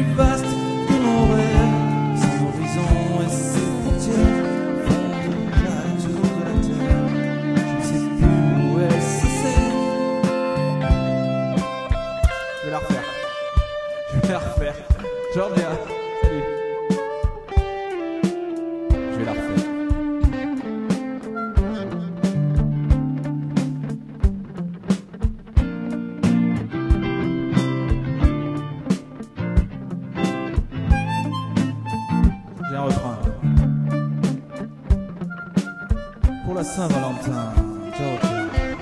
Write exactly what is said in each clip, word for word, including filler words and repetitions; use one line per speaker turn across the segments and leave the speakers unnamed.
plus vaste que mon rêve. Son horizon et ses frontières font déjà le tour de la terre. Je ne sais plus où est ce c'est. Je vais la refaire. Je vais la refaire. Georgia, salut. Je vais la refaire. J'ai un refrain. Pour la Saint-Valentin, Georgia.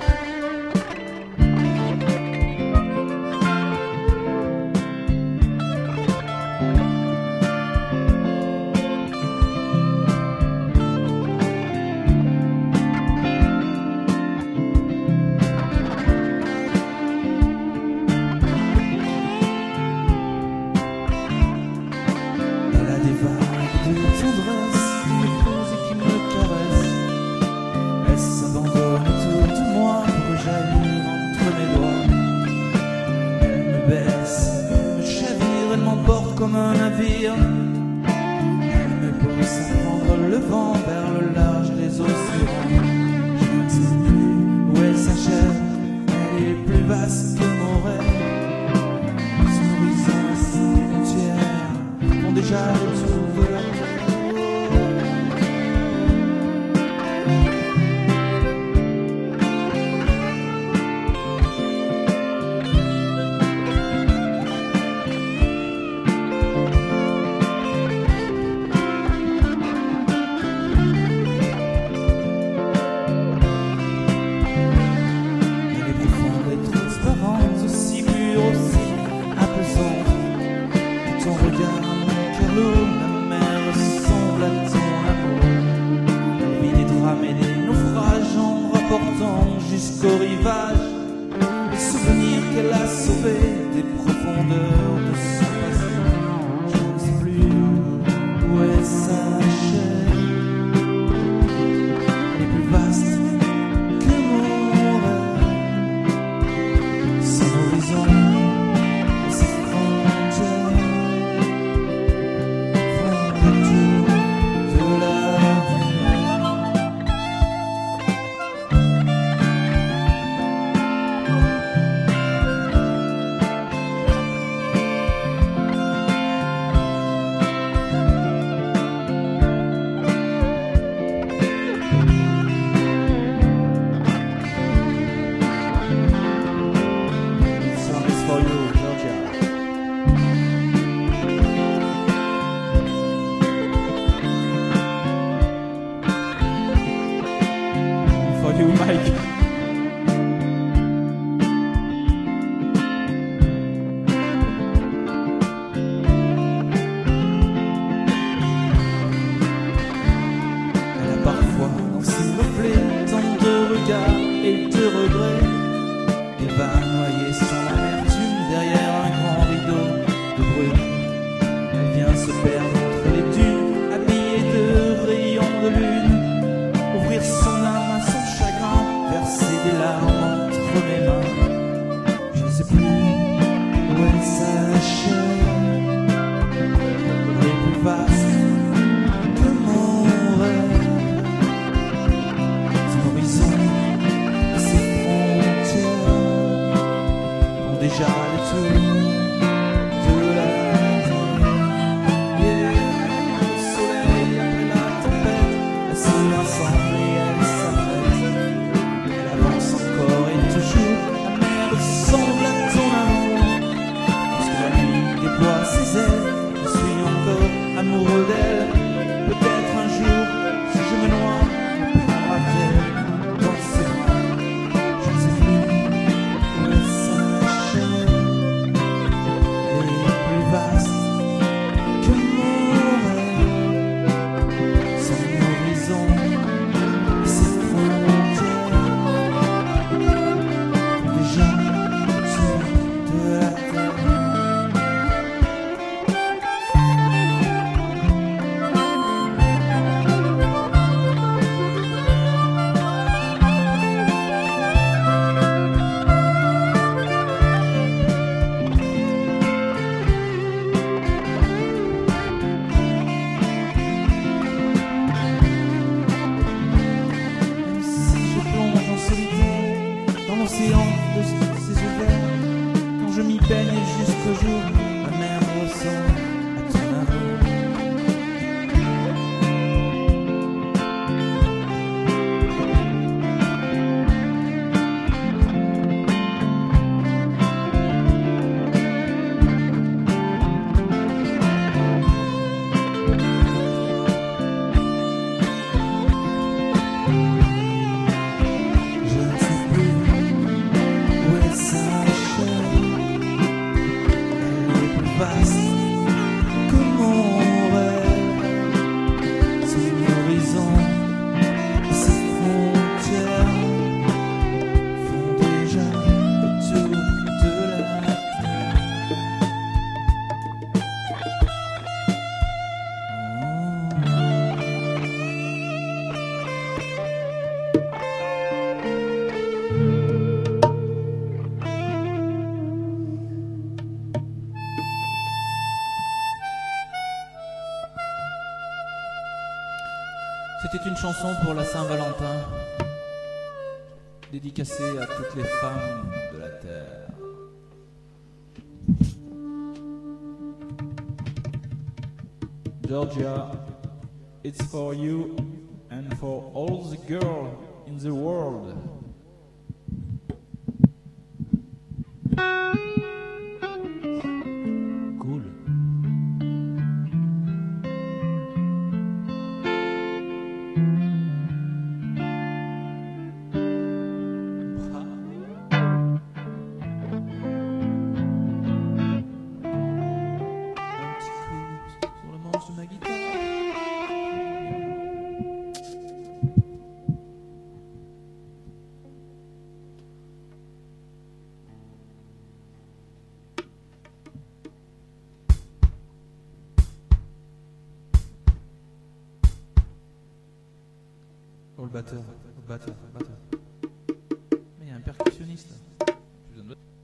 Elle a des vagues de tendresse, qui me posent et qui me caressent. Elle s'abandonne autour de moi pour jaillir entre mes doigts. Elle me baisse, me chavire, elle m'emporte comme un navire. Elle me pousse à prendre le vent vers le large des océans. Je ne sais plus où elle s'achève, elle est plus vaste que mon rêve. Son horizon et ses frontières font déjà le tour de la terre. Elle est profonde et transparente, aussi pure, aussi apaisante. Ton regard, mon cœur lourd, la mer ressemble à ton amour. Elle vit des drames et des naufrages en rapportant jusqu'au rivage les souvenirs qu'elle a sauvés des profondeurs de son passé. Je ne sais plus où elle s'achève. Elle est plus vaste que mon rêve. Son horizon et ses frontières font le tour de la This song is for you, Georgia. For you, Mike. Elle a parfois dans ses reflets tant de regards et de regrets. Elle va noyer son amertume derrière un grand rideau de brume. Elle vient se perdre entre les dunes, habillée de rayons de lune. Ouvrir son âme à son chagrin, verser des larmes entre mes mains. Je ne sais plus où elle s'achève. Elle est plus vaste que mon rêve. Son horizon et ses frontières font déjà le tour de la terre. Yeah. C'était une chanson pour la Saint-Valentin, dédicacée à toutes les femmes de la terre. Georgia, it's for you and for all the girls in the world. Cool. Oh le batteur, le batteur, le batteur. Mais il y a un percussionniste là. J'ai besoin de...